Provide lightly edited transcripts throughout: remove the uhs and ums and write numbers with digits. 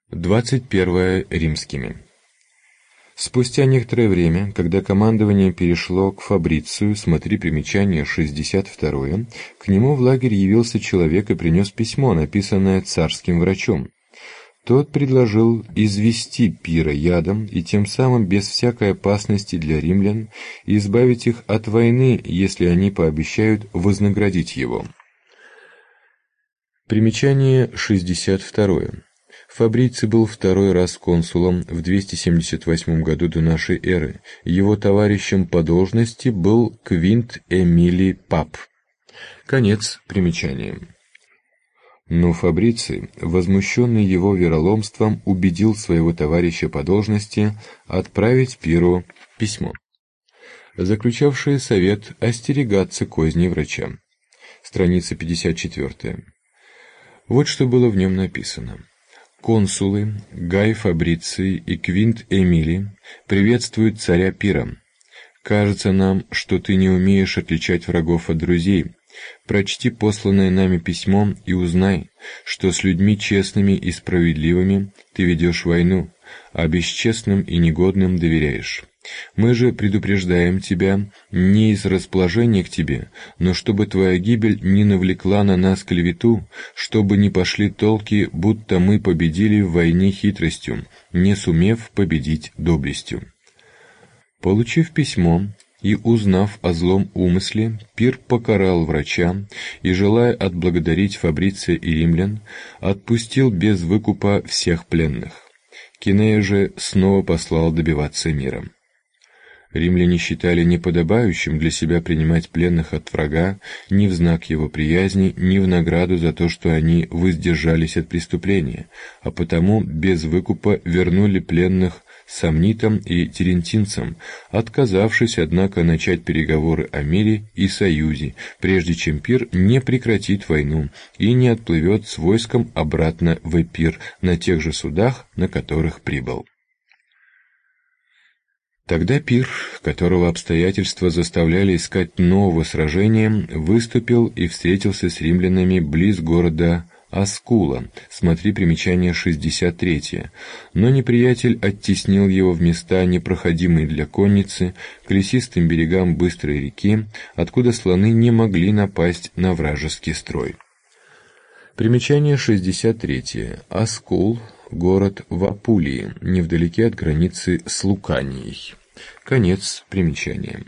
21 римскими. Спустя некоторое время, когда командование перешло к Фабрицию, смотри примечание 62, к нему в лагерь явился человек и принес письмо, написанное царским врачом. Тот предложил извести Пира ядом и тем самым без всякой опасности для римлян избавить их от войны, если они пообещают вознаградить его. Примечание 62. Фабриций был второй раз консулом в 278 году до нашей эры. Его товарищем по должности был Квинт Эмилий Пап. Конец примечания. Но Фабриций, возмущенный его вероломством, убедил своего товарища по должности отправить Пиру письмо, заключавшее совет остерегаться козней врача. Страница 54. Вот что было в нем написано. Консулы Гай Фабриций и Квинт Эмилий приветствуют царя Пира. Кажется нам, что ты не умеешь отличать врагов от друзей. Прочти посланное нами письмо и узнай, что с людьми честными и справедливыми ты ведешь войну, а бесчестным и негодным доверяешь. Мы же предупреждаем тебя не из расположения к тебе, но чтобы твоя гибель не навлекла на нас клевету, чтобы не пошли толки, будто мы победили в войне хитростью, не сумев победить доблестью. Получив письмо и узнав о злом умысле, Пир покарал врача и, желая отблагодарить Фабриция и римлян, отпустил без выкупа всех пленных. Кинея же снова послал добиваться мира. Римляне считали неподобающим для себя принимать пленных от врага ни в знак его приязни, ни в награду за то, что они воздержались от преступления, а потому без выкупа вернули пленных сомнитам и терентинцам, отказавшись, однако, начать переговоры о мире и союзе, прежде чем Пир не прекратит войну и не отплывет с войском обратно в Эпир на тех же судах, на которых прибыл. Тогда Пир, которого обстоятельства заставляли искать нового сражения, выступил и встретился с римлянами близ города Аскула, смотри примечание 63, но неприятель оттеснил его в места, непроходимые для конницы, к лесистым берегам быстрой реки, откуда слоны не могли напасть на вражеский строй. Примечание 63. Аскул — город в Апулии, невдалеке от границы с Луканией. Конец примечания.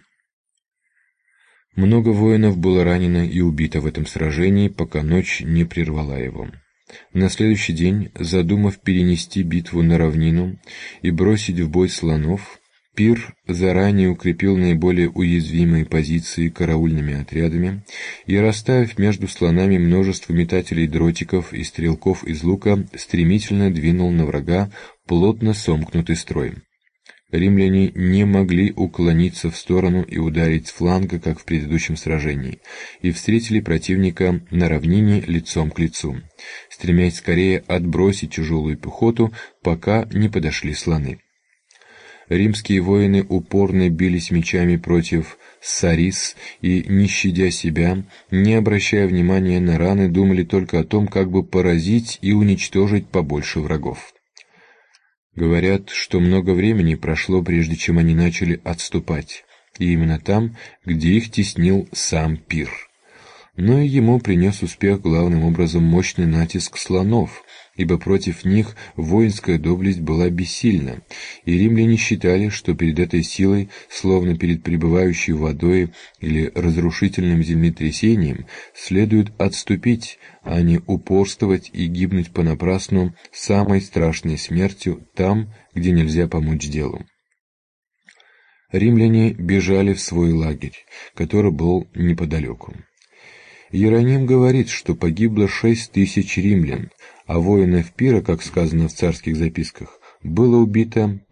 Много воинов было ранено и убито в этом сражении, пока ночь не прервала его. На следующий день, задумав перенести битву на равнину и бросить в бой слонов, Пир заранее укрепил наиболее уязвимые позиции караульными отрядами и, расставив между слонами множество метателей дротиков и стрелков из лука, стремительно двинул на врага плотно сомкнутый строй. Римляне не могли уклониться в сторону и ударить с фланга, как в предыдущем сражении, и встретили противника на равнине лицом к лицу, стремясь скорее отбросить тяжелую пехоту, пока не подошли слоны. Римские воины упорно бились мечами против сарис и, не щадя себя, не обращая внимания на раны, думали только о том, как бы поразить и уничтожить побольше врагов. Говорят, что много времени прошло, прежде чем они начали отступать, и именно там, где их теснил сам Пир. Но и ему принес успех главным образом мощный натиск слонов, ибо против них воинская доблесть была бессильна, и римляне считали, что перед этой силой, словно перед пребывающей водой или разрушительным землетрясением, следует отступить, а не упорствовать и гибнуть понапрасну самой страшной смертью там, где нельзя помочь делу. Римляне бежали в свой лагерь, который был неподалеку. Иероним говорит, что погибло 6000 римлян, а воинов Пира, как сказано в царских записках, было убито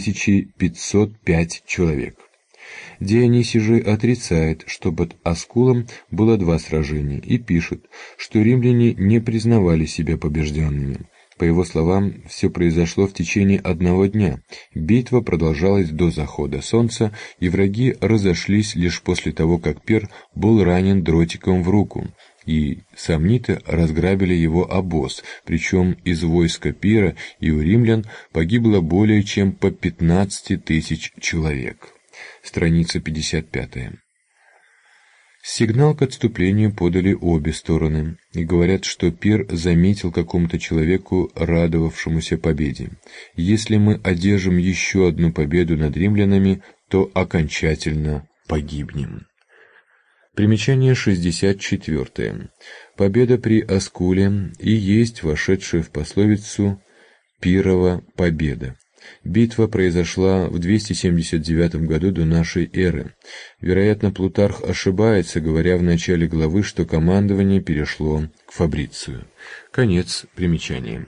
3505 человек. Дионисий же отрицает, что под Аскулом было 2 сражения, и пишет, что римляне не признавали себя побежденными. По его словам, все произошло в течение 1 дня. Битва продолжалась до захода солнца, и враги разошлись лишь после того, как Пир был ранен дротиком в руку, и сомниты разграбили его обоз, причем из войска Пира и у римлян погибло более чем по 15 тысяч человек. Страница 55. Сигнал к отступлению подали обе стороны, и говорят, что Пир заметил какому-то человеку, радовавшемуся победе: «Если мы одержим еще одну победу над римлянами, то окончательно погибнем». Примечание 64. Победа при Аскуле и есть вошедшая в пословицу «Пирова победа». Битва произошла в 279 году до нашей эры. Вероятно, Плутарх ошибается, говоря в начале главы, что командование перешло к Фабрицию. Конец примечания.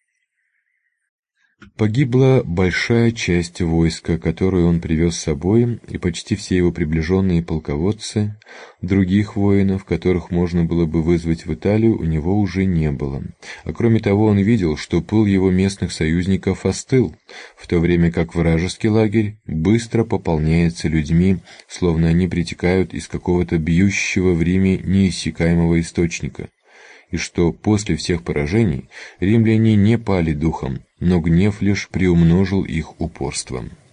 Погибла большая часть войска, которую он привез с собой, и почти все его приближенные полководцы. Других воинов, которых можно было бы вызвать в Италию, у него уже не было. А кроме того, он видел, что пыл его местных союзников остыл, в то время как вражеский лагерь быстро пополняется людьми, словно они притекают из какого-то бьющего в Риме неиссякаемого источника, и что после всех поражений римляне не пали духом, но гнев лишь приумножил их упорством.